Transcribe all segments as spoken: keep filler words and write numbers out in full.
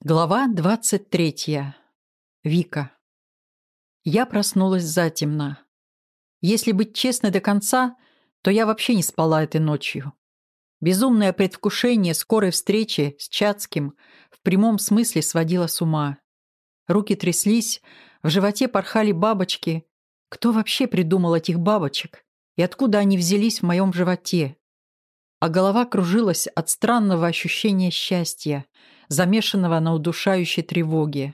Глава двадцать третья. Вика. Я проснулась затемно. Если быть честной до конца, то я вообще не спала этой ночью. Безумное предвкушение скорой встречи с Чацким в прямом смысле сводило с ума. Руки тряслись, в животе порхали бабочки. Кто вообще придумал этих бабочек? И откуда они взялись в моем животе? А голова кружилась от странного ощущения счастья, замешанного на удушающей тревоге.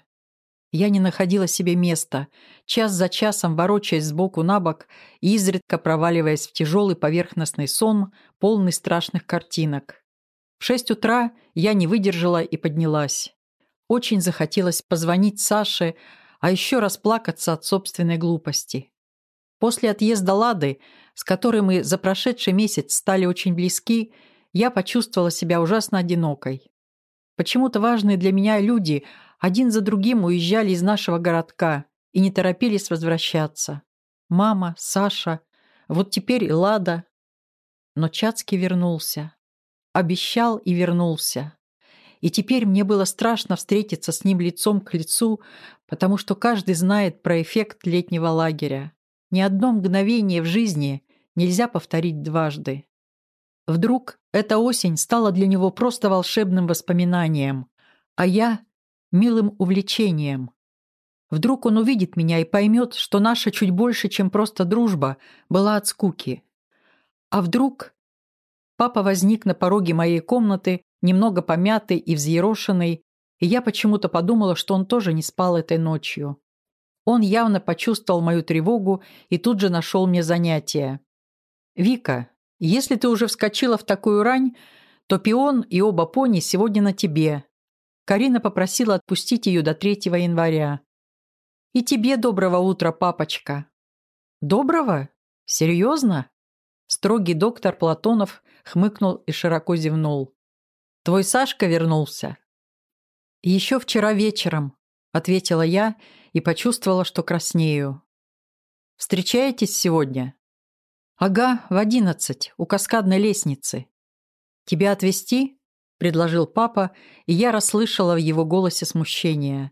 Я не находила себе места, час за часом ворочаясь сбоку на бок и изредка проваливаясь в тяжелый поверхностный сон, полный страшных картинок. В шесть утра я не выдержала и поднялась. Очень захотелось позвонить Саше, а еще расплакаться от собственной глупости. После отъезда Лады, с которой мы за прошедший месяц стали очень близки, я почувствовала себя ужасно одинокой. Почему-то важные для меня люди один за другим уезжали из нашего городка и не торопились возвращаться. Мама, Саша, вот теперь и Лада. Но Чацкий вернулся. Обещал и вернулся. И теперь мне было страшно встретиться с ним лицом к лицу, потому что каждый знает про эффект летнего лагеря. Ни одно мгновение в жизни нельзя повторить дважды. Вдруг эта осень стала для него просто волшебным воспоминанием, а я — милым увлечением. Вдруг он увидит меня и поймет, что наша чуть больше, чем просто дружба, была от скуки. А вдруг папа возник на пороге моей комнаты, немного помятый и взъерошенный, и я почему-то подумала, что он тоже не спал этой ночью. Он явно почувствовал мою тревогу и тут же нашел мне занятие. «Вика, если ты уже вскочила в такую рань, то пион и оба пони сегодня на тебе». Карина попросила отпустить ее до третьего января. «И тебе доброго утра, папочка». «Доброго? Серьезно?» Строгий доктор Платонов хмыкнул и широко зевнул. «Твой Сашка вернулся?» «Еще вчера вечером», — ответила я и почувствовала, что краснею. «Встречаетесь сегодня?» «Ага, в одиннадцать, у каскадной лестницы». «Тебя отвезти?» — предложил папа, и я расслышала в его голосе смущение.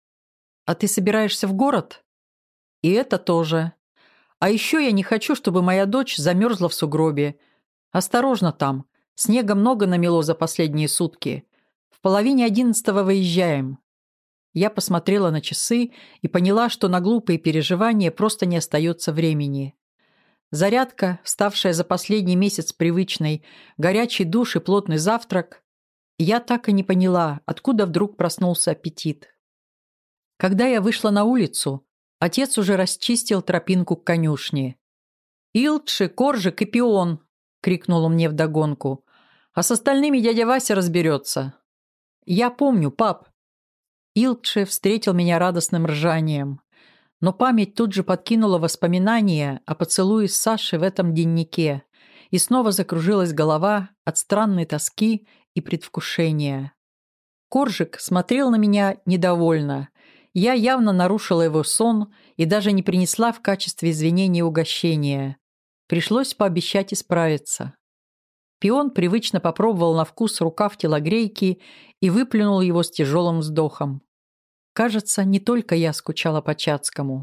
«А ты собираешься в город?» «И это тоже. А еще я не хочу, чтобы моя дочь замерзла в сугробе. Осторожно там, снега много намело за последние сутки. В половине одиннадцатого выезжаем». Я посмотрела на часы и поняла, что на глупые переживания просто не остается времени. Зарядка, ставшая за последний месяц привычной, горячий душ и плотный завтрак. Я так и не поняла, откуда вдруг проснулся аппетит. Когда я вышла на улицу, отец уже расчистил тропинку к конюшне. «Илтши, Коржик и Пион!» — крикнул он мне вдогонку. «А с остальными дядя Вася разберется». «Я помню, пап». Илтши встретил меня радостным ржанием. Но память тут же подкинула воспоминания о поцелуе с Сашей в этом деннике, и снова закружилась голова от странной тоски и предвкушения. Коржик смотрел на меня недовольно. Я явно нарушила его сон и даже не принесла в качестве извинения угощения. Пришлось пообещать исправиться. Пион привычно попробовал на вкус рукав телогрейки и выплюнул его с тяжелым вздохом. Кажется, не только я скучала по Чацкому.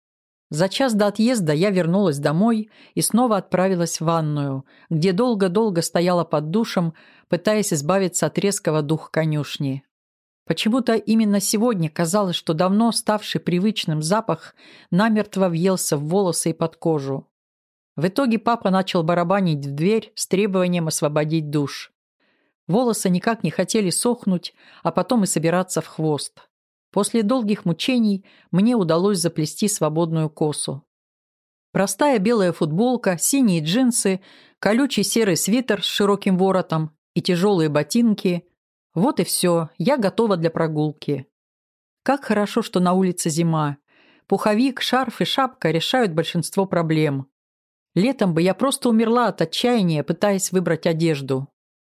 За час до отъезда я вернулась домой и снова отправилась в ванную, где долго-долго стояла под душем, пытаясь избавиться от резкого духа конюшни. Почему-то именно сегодня казалось, что давно ставший привычным запах намертво въелся в волосы и под кожу. В итоге папа начал барабанить в дверь с требованием освободить душ. Волосы никак не хотели сохнуть, а потом и собираться в хвост. После долгих мучений мне удалось заплести свободную косу. Простая белая футболка, синие джинсы, колючий серый свитер с широким воротом и тяжелые ботинки. Вот и все, я готова для прогулки. Как хорошо, что на улице зима. Пуховик, шарф и шапка решают большинство проблем. Летом бы я просто умерла от отчаяния, пытаясь выбрать одежду.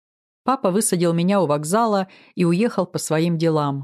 Папа высадил меня у вокзала и уехал по своим делам.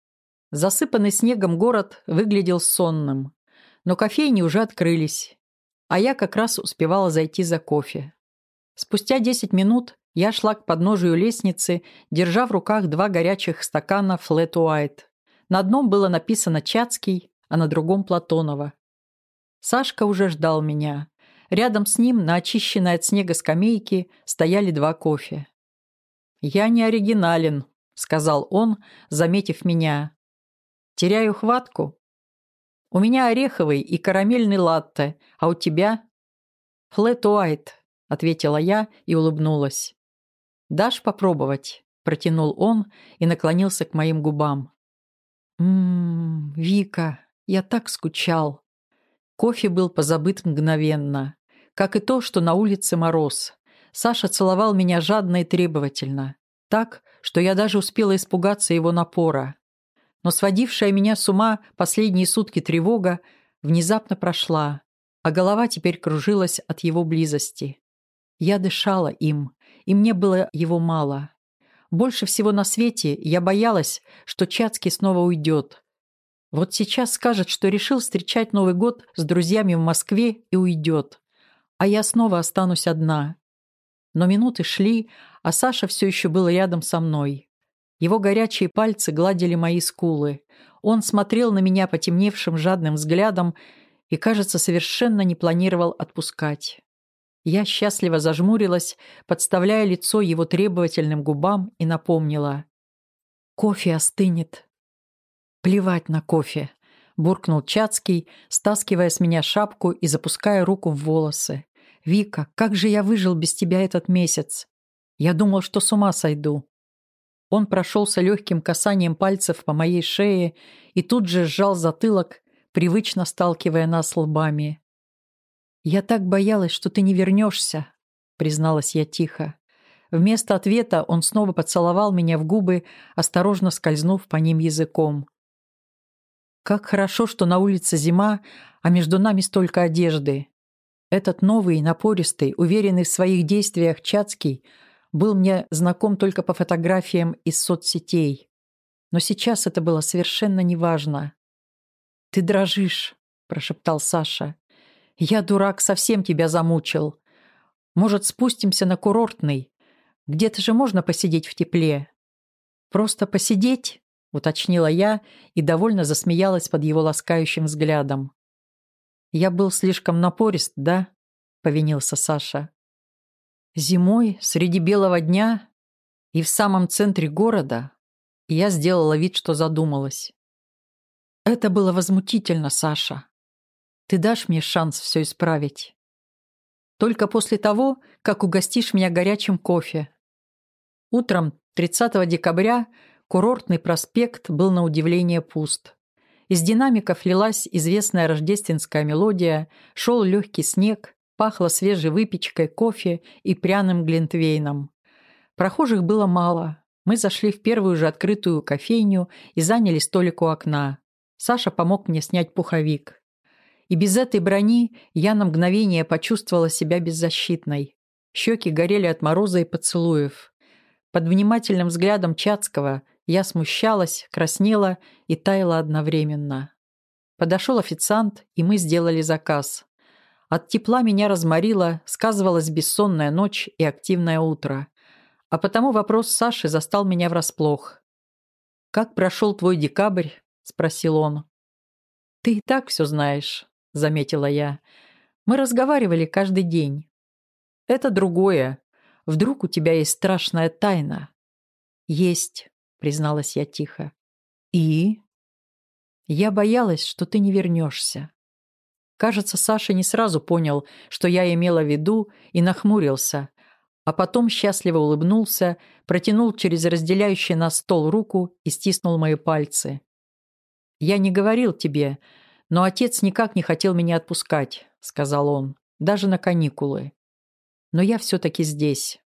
Засыпанный снегом город выглядел сонным, но кофейни уже открылись, а я как раз успевала зайти за кофе. Спустя десять минут Я шла к подножию лестницы, держа в руках два горячих стакана Flat White. На одном было написано «Чацкий», а на другом «Платонова». Сашка уже ждал меня. Рядом с ним на очищенной от снега скамейке стояли два кофе. «Я не оригинален», — сказал он, заметив меня. «Теряю хватку? У меня ореховый и карамельный латте, а у тебя?» «Flat White», — ответила я и улыбнулась. «Дашь попробовать?» — протянул он и наклонился к моим губам. «Ммм, Вика, я так скучал». Кофе был позабыт мгновенно, как и то, что на улице мороз. Саша целовал меня жадно и требовательно, так, что я даже успела испугаться его напора. Но сводившая меня с ума последние сутки тревога внезапно прошла, а голова теперь кружилась от его близости. Я дышала им, и мне было его мало. Больше всего на свете я боялась, что Чацкий снова уйдет. Вот сейчас скажет, что решил встречать Новый год с друзьями в Москве и уйдет, а я снова останусь одна. Но минуты шли, а Саша все еще был рядом со мной. Его горячие пальцы гладили мои скулы. Он смотрел на меня потемневшим жадным взглядом и, кажется, совершенно не планировал отпускать. Я счастливо зажмурилась, подставляя лицо его требовательным губам, и напомнила: «Кофе остынет». «Плевать на кофе», — буркнул Чацкий, стаскивая с меня шапку и запуская руку в волосы. «Вика, как же я выжил без тебя этот месяц? Я думал, что с ума сойду». Он прошелся легким касанием пальцев по моей шее и тут же сжал затылок, привычно сталкивая нас лбами. «Я так боялась, что ты не вернешься», — призналась я тихо. Вместо ответа он снова поцеловал меня в губы, осторожно скользнув по ним языком. «Как хорошо, что на улице зима, а между нами столько одежды». Этот новый, напористый, уверенный в своих действиях Чацкий был мне знаком только по фотографиям из соцсетей. Но сейчас это было совершенно неважно. «Ты дрожишь», — прошептал Саша. «Я, дурак, совсем тебя замучил. Может, спустимся на курортный? Где-то же можно посидеть в тепле». «Просто посидеть?» — уточнила я и довольно засмеялась под его ласкающим взглядом. «Я был слишком напорист, да?» — повинился Саша. «Зимой, среди белого дня и в самом центре города?» Я сделала вид, что задумалась. «Это было возмутительно, Саша. Ты дашь мне шанс все исправить? Только после того, как угостишь меня горячим кофе». Утром тридцатого декабря курортный проспект был на удивление пуст. Из динамиков лилась известная рождественская мелодия, шел легкий снег, пахло свежей выпечкой, кофе и пряным глинтвейном. Прохожих было мало. Мы зашли в первую же открытую кофейню и заняли столик у окна. Саша помог мне снять пуховик. И без этой брони я на мгновение почувствовала себя беззащитной. Щеки горели от мороза и поцелуев. Под внимательным взглядом Чацкого я смущалась, краснела и таяла одновременно. Подошел официант, и мы сделали заказ. От тепла меня разморило, сказывалась бессонная ночь и активное утро. А потому вопрос Саши застал меня врасплох. «Как прошел твой декабрь?» – спросил он. «Ты и так все знаешь», – заметила я. «Мы разговаривали каждый день». «Это другое. Вдруг у тебя есть страшная тайна?» «Есть», — призналась я тихо. «И?» «Я боялась, что ты не вернешься». Кажется, Саша не сразу понял, что я имела в виду, и нахмурился, а потом счастливо улыбнулся, протянул через разделяющий нас стол руку и стиснул мои пальцы. «Я не говорил тебе, но отец никак не хотел меня отпускать», — сказал он, — «даже на каникулы. Но я все-таки здесь».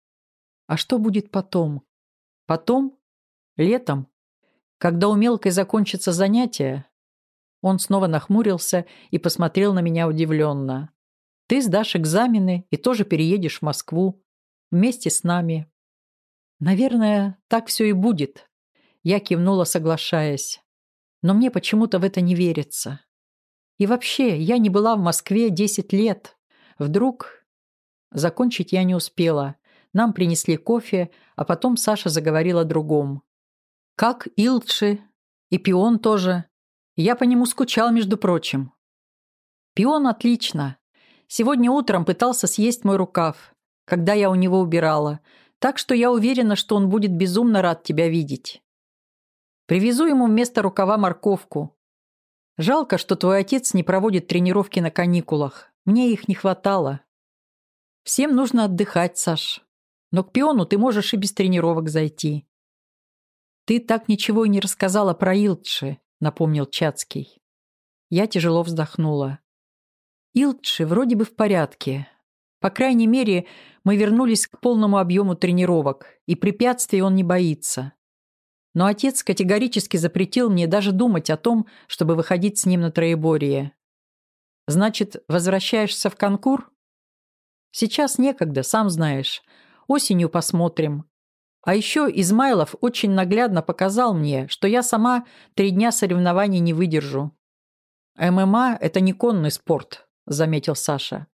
«А что будет потом?» «Потом? Летом? Когда у мелкой закончатся занятия?» Он снова нахмурился и посмотрел на меня удивленно. «Ты сдашь экзамены и тоже переедешь в Москву. Вместе с нами». «Наверное, так все и будет». Я кивнула, соглашаясь. Но мне почему-то в это не верится. И вообще, я не была в Москве десять лет. Вдруг... Закончить я не успела. Нам принесли кофе, а потом Саша заговорил о другом. Как Илчи, и Пион тоже. Я по нему скучал, между прочим. Пион отлично. Сегодня утром пытался съесть мой рукав, когда я у него убирала, так что я уверена, что он будет безумно рад тебя видеть. Привезу ему вместо рукава морковку. Жалко, что твой отец не проводит тренировки на каникулах. Мне их не хватало. Всем нужно отдыхать, Саш. Но к Пиону ты можешь и без тренировок зайти. Ты так ничего и не рассказала про Илчи, напомнил Чацкий. Я тяжело вздохнула. Илчи вроде бы в порядке. По крайней мере, мы вернулись к полному объему тренировок, и препятствий он не боится. Но отец категорически запретил мне даже думать о том, чтобы выходить с ним на троеборье. Значит, возвращаешься в конкур? Сейчас некогда, сам знаешь. Осенью посмотрим. А еще Измайлов очень наглядно показал мне, что я сама три дня соревнований не выдержу. ММА – это не конный спорт, заметил Саша.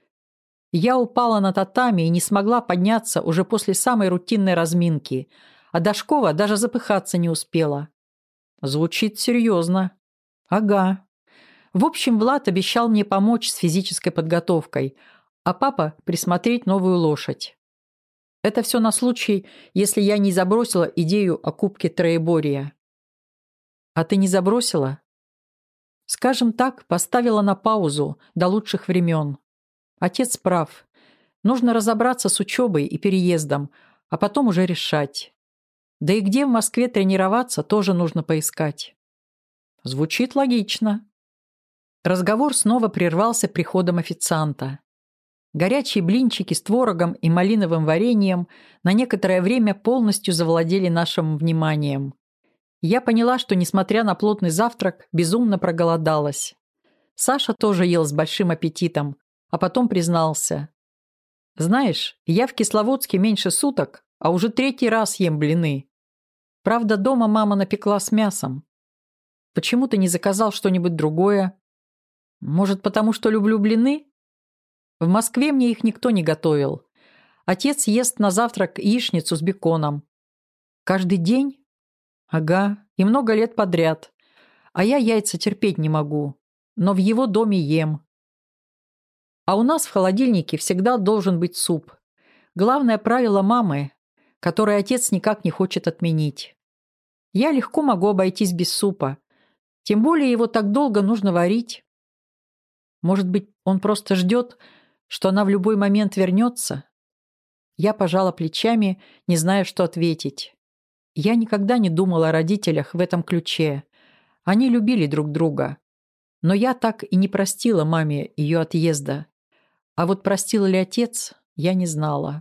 Я упала на татами и не смогла подняться уже после самой рутинной разминки, а Дашкова даже запыхаться не успела. Звучит серьезно. Ага. В общем, Влад обещал мне помочь с физической подготовкой, а папа присмотреть новую лошадь. Это все на случай, если я не забросила идею о кубке троеборья. А ты не забросила? Скажем так, поставила на паузу до лучших времен. Отец прав. Нужно разобраться с учебой и переездом, а потом уже решать. Да и где в Москве тренироваться, тоже нужно поискать. Звучит логично. Разговор снова прервался приходом официанта. Горячие блинчики с творогом и малиновым вареньем на некоторое время полностью завладели нашим вниманием. Я поняла, что, несмотря на плотный завтрак, безумно проголодалась. Саша тоже ел с большим аппетитом, а потом признался. «Знаешь, я в Кисловодске меньше суток, а уже третий раз ем блины. Правда, дома мама напекла с мясом. Почему ты не заказал что-нибудь другое? Может, потому что люблю блины? В Москве мне их никто не готовил. Отец ест на завтрак яичницу с беконом. Каждый день? Ага, и много лет подряд. А я яйца терпеть не могу, но в его доме ем. А у нас в холодильнике всегда должен быть суп. Главное правило мамы, которое отец никак не хочет отменить. Я легко могу обойтись без супа. Тем более его так долго нужно варить. Может быть, он просто ждет, что она в любой момент вернется? Я пожала плечами, не зная, что ответить. Я никогда не думала о родителях в этом ключе. Они любили друг друга. Но я так и не простила маме ее отъезда. А вот простил ли отец, я не знала.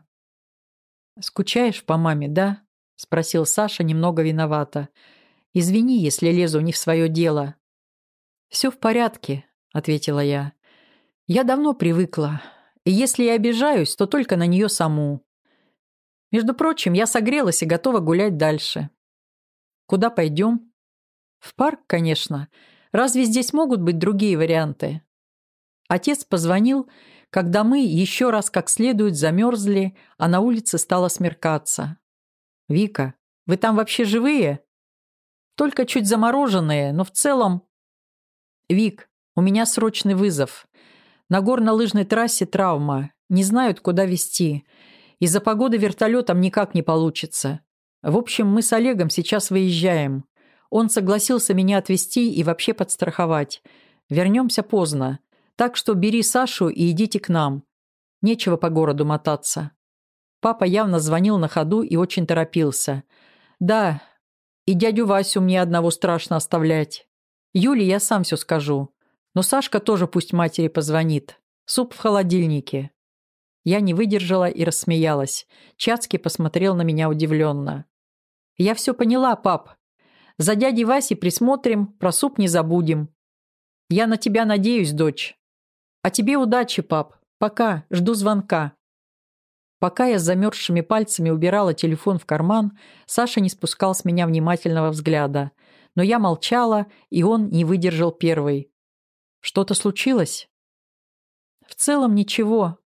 «Скучаешь по маме, да?» – спросил Саша немного виновато. «Извини, если лезу не в свое дело». «Все в порядке», – ответила я. «Я давно привыкла, и если я обижаюсь, то только на нее саму. Между прочим, я согрелась и готова гулять дальше. Куда пойдем?» «В парк, конечно. Разве здесь могут быть другие варианты?» Отец позвонил, когда мы еще раз как следует замерзли, а на улице стало смеркаться. «Вика, вы там вообще живые?» «Только чуть замороженные, но в целом...» «Вик, у меня срочный вызов. На горно-лыжной трассе травма. Не знают, куда везти. Из-за погоды вертолетом никак не получится. В общем, мы с Олегом сейчас выезжаем. Он согласился меня отвезти и вообще подстраховать. Вернемся поздно. Так что бери Сашу и идите к нам. Нечего по городу мотаться». Папа явно звонил на ходу и очень торопился. «Да, и дядю Васю мне одного страшно оставлять. Юле я сам все скажу. Но Сашка тоже пусть матери позвонит. Суп в холодильнике». Я не выдержала и рассмеялась. Чацкий посмотрел на меня удивленно. «Я все поняла, пап. За дядей Васей присмотрим, про суп не забудем. Я на тебя надеюсь, дочь. А тебе удачи, пап. Пока, жду звонка». Пока я с замерзшими пальцами убирала телефон в карман, Саша не спускал с меня внимательного взгляда. Но я молчала, и он не выдержал первый. «Что-то случилось?» «В целом ничего.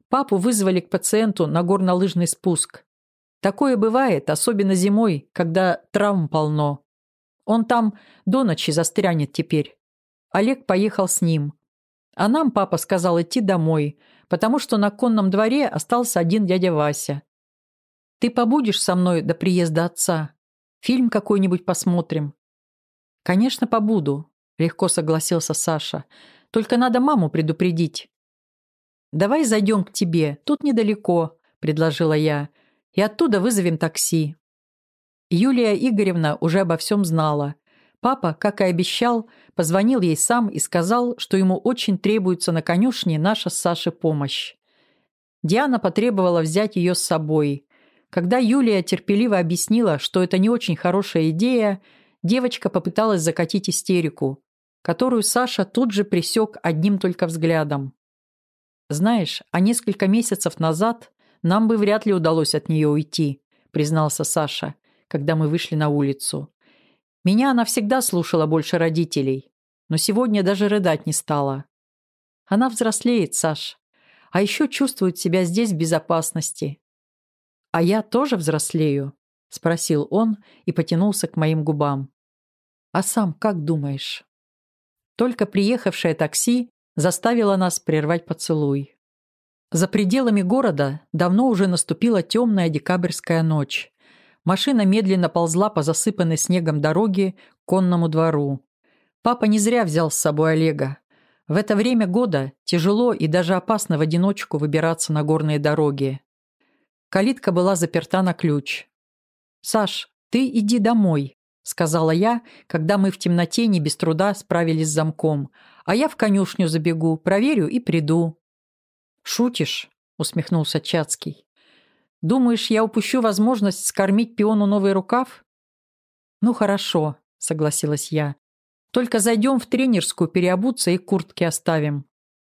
Папу вызвали к пациенту на горнолыжный спуск. Такое бывает, особенно зимой, когда травм полно. Он там до ночи застрянет теперь. Олег поехал с ним. А нам папа сказал идти домой, потому что на конном дворе остался один дядя Вася. Ты побудешь со мной до приезда отца? Фильм какой-нибудь посмотрим?» «Конечно, побуду», — легко согласился Саша. «Только надо маму предупредить». «Давай зайдем к тебе, тут недалеко», — предложила я, «и оттуда вызовем такси». Юлия Игоревна уже обо всем знала. Папа, как и обещал, позвонил ей сам и сказал, что ему очень требуется на конюшне наша с Сашей помощь. Диана потребовала взять ее с собой. Когда Юлия терпеливо объяснила, что это не очень хорошая идея, девочка попыталась закатить истерику, которую Саша тут же пресек одним только взглядом. «Знаешь, а несколько месяцев назад нам бы вряд ли удалось от нее уйти», признался Саша, когда мы вышли на улицу. «Меня она всегда слушала больше родителей, но сегодня даже рыдать не стала. Она взрослеет, Саш, а еще чувствует себя здесь в безопасности». «А я тоже взрослею?» – спросил он и потянулся к моим губам. «А сам как думаешь?» Только приехавшее такси заставило нас прервать поцелуй. За пределами города давно уже наступила темная декабрьская ночь. Машина медленно ползла по засыпанной снегом дороге к конному двору. Папа не зря взял с собой Олега. В это время года тяжело и даже опасно в одиночку выбираться на горные дороги. Калитка была заперта на ключ. «Саш, ты иди домой», — сказала я, когда мы в темноте не без труда справились с замком. «А я в конюшню забегу, проверю и приду». «Шутишь?» — усмехнулся Чацкий. «Думаешь, я упущу возможность скормить пиону новый рукав?» «Ну хорошо», — согласилась я. «Только зайдем в тренерскую переобуться и куртки оставим».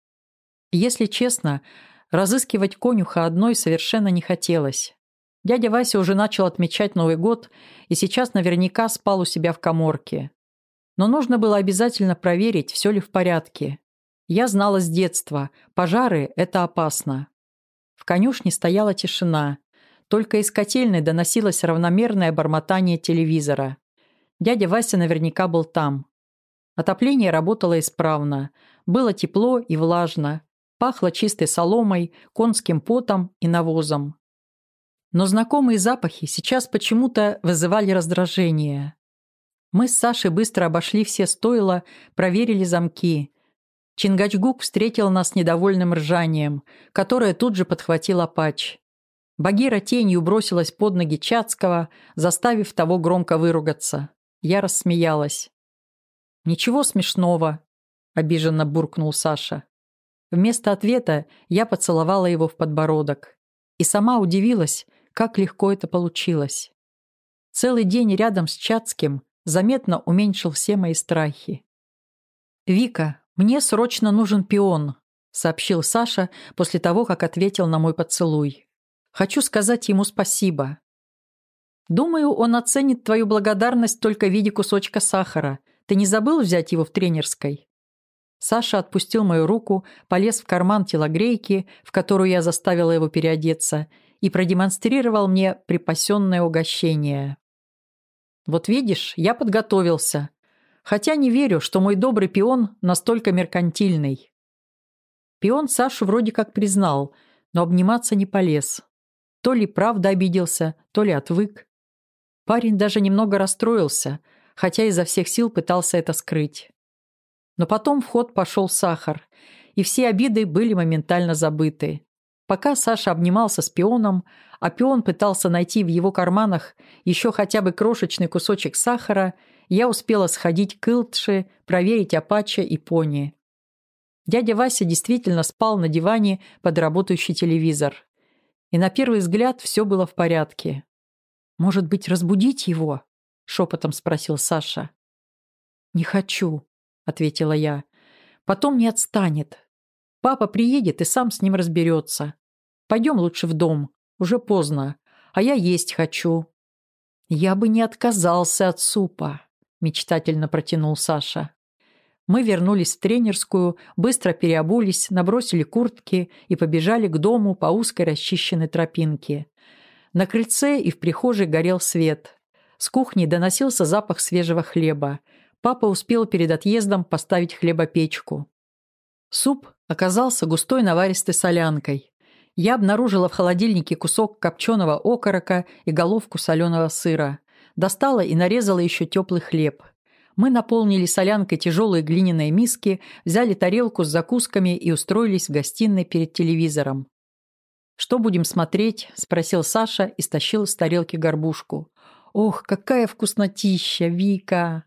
Если честно, разыскивать конюха одной совершенно не хотелось. Дядя Вася уже начал отмечать Новый год и сейчас наверняка спал у себя в каморке. Но нужно было обязательно проверить, все ли в порядке. Я знала с детства, пожары – это опасно. В конюшне стояла тишина. Только из котельной доносилось равномерное бормотание телевизора. Дядя Вася наверняка был там. Отопление работало исправно. Было тепло и влажно. Пахло чистой соломой, конским потом и навозом. Но знакомые запахи сейчас почему-то вызывали раздражение. Мы с Сашей быстро обошли все стойла, проверили замки. Чингачгук встретил нас недовольным ржанием, которое тут же подхватил Апач. Багира тенью бросилась под ноги Чацкого, заставив того громко выругаться. Я рассмеялась. «Ничего смешного», — обиженно буркнул Саша. Вместо ответа я поцеловала его в подбородок. И сама удивилась, как легко это получилось. Целый день рядом с Чацким заметно уменьшил все мои страхи. «Вика, мне срочно нужен пион», — сообщил Саша после того, как ответил на мой поцелуй. «Хочу сказать ему спасибо. Думаю, он оценит твою благодарность только в виде кусочка сахара. Ты не забыл взять его в тренерской?» Саша отпустил мою руку, полез в карман телогрейки, в которую я заставила его переодеться, и продемонстрировал мне припасенное угощение. «Вот видишь, я подготовился. Хотя не верю, что мой добрый пион настолько меркантильный». Пион Сашу вроде как признал, но обниматься не полез. То ли правда обиделся, то ли отвык. Парень даже немного расстроился, хотя изо всех сил пытался это скрыть. Но потом в ход пошел сахар, и все обиды были моментально забыты. Пока Саша обнимался с пионом, а пион пытался найти в его карманах еще хотя бы крошечный кусочек сахара, я успела сходить к Илтше, проверить Апача и пони. Дядя Вася действительно спал на диване под работающий телевизор. И на первый взгляд все было в порядке. «Может быть, разбудить его?» — шепотом спросил Саша. «Не хочу», — ответила я. «Потом не отстанет. Папа приедет и сам с ним разберется. Пойдем лучше в дом, уже поздно, а я есть хочу». «Я бы не отказался от супа», — мечтательно протянул Саша. Мы вернулись в тренерскую, быстро переобулись, набросили куртки и побежали к дому по узкой расчищенной тропинке. На крыльце и в прихожей горел свет. С кухни доносился запах свежего хлеба. Папа успел перед отъездом поставить хлебопечку. Суп оказался густой наваристой солянкой. Я обнаружила в холодильнике кусок копченого окорока и головку соленого сыра. Достала и нарезала еще теплый хлеб. Мы наполнили солянкой тяжелые глиняные миски, взяли тарелку с закусками и устроились в гостиной перед телевизором. «Что будем смотреть?» – спросил Саша и стащил с тарелки горбушку. «Ох, какая вкуснотища, Вика!»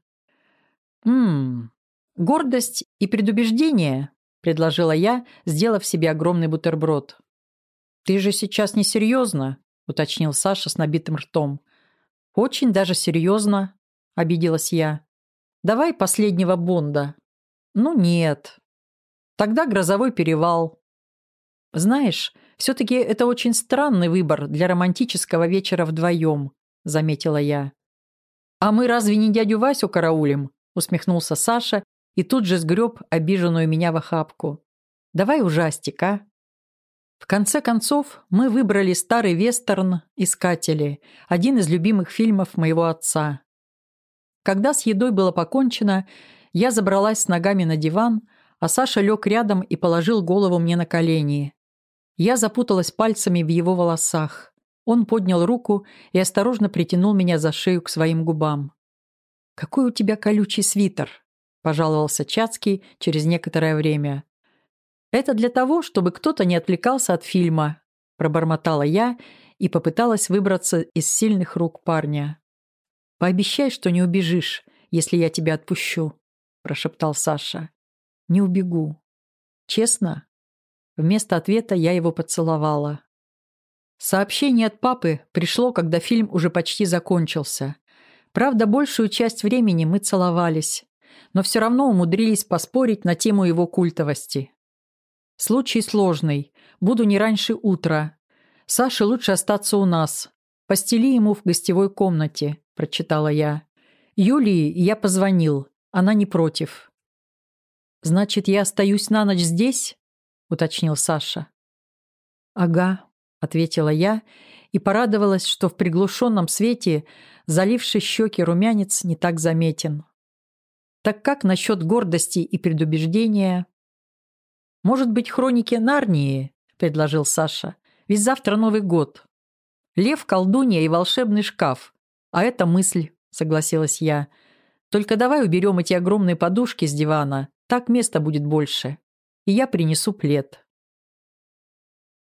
«Ммм, гордость и предубеждение», – предложила я, сделав себе огромный бутерброд. «Ты же сейчас не серьезно?» – уточнил Саша с набитым ртом. «Очень даже серьезно», – обиделась я. «Давай последнего Бонда». «Ну нет». «Тогда «Грозовой перевал». «Знаешь, все-таки это очень странный выбор для романтического вечера вдвоем», – заметила я. «А мы разве не дядю Васю караулим?» – усмехнулся Саша и тут же сгреб обиженную меня в охапку. «Давай ужастик, а?» В конце концов, мы выбрали старый вестерн «Искатели», один из любимых фильмов моего отца. Когда с едой было покончено, я забралась с ногами на диван, а Саша лег рядом и положил голову мне на колени. Я запуталась пальцами в его волосах. Он поднял руку и осторожно притянул меня за шею к своим губам. «Какой у тебя колючий свитер», – пожаловался Чацкий через некоторое время. «Это для того, чтобы кто-то не отвлекался от фильма», – пробормотала я и попыталась выбраться из сильных рук парня. «Пообещай, что не убежишь, если я тебя отпущу», – прошептал Саша. «Не убегу». «Честно?» Вместо ответа я его поцеловала. Сообщение от папы пришло, когда фильм уже почти закончился. Правда, большую часть времени мы целовались, но все равно умудрились поспорить на тему его культовости. «Случай сложный. Буду не раньше утра. Саше лучше остаться у нас. Постели ему в гостевой комнате», – прочитала я. «Юлии я позвонил. Она не против». «Значит, я остаюсь на ночь здесь?» – уточнил Саша. «Ага», – ответила я и порадовалась, что в приглушенном свете заливший щеки румянец не так заметен. «Так как насчет гордости и предубеждения?» «Может быть, хроники Нарнии?» – предложил Саша. «Ведь завтра Новый год. Лев, колдунья и волшебный шкаф. А это мысль», – согласилась я. «Только давай уберем эти огромные подушки с дивана. Так места будет больше. И я принесу плед».